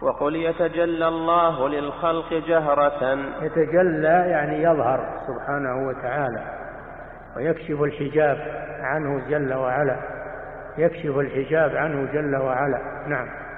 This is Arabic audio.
وقل يتجلى الله للخلق جهرة. يتجلى يعني يظهر سبحانه وتعالى ويكشف الحجاب عنه جل وعلا، يكشف الحجاب عنه جل وعلا. نعم.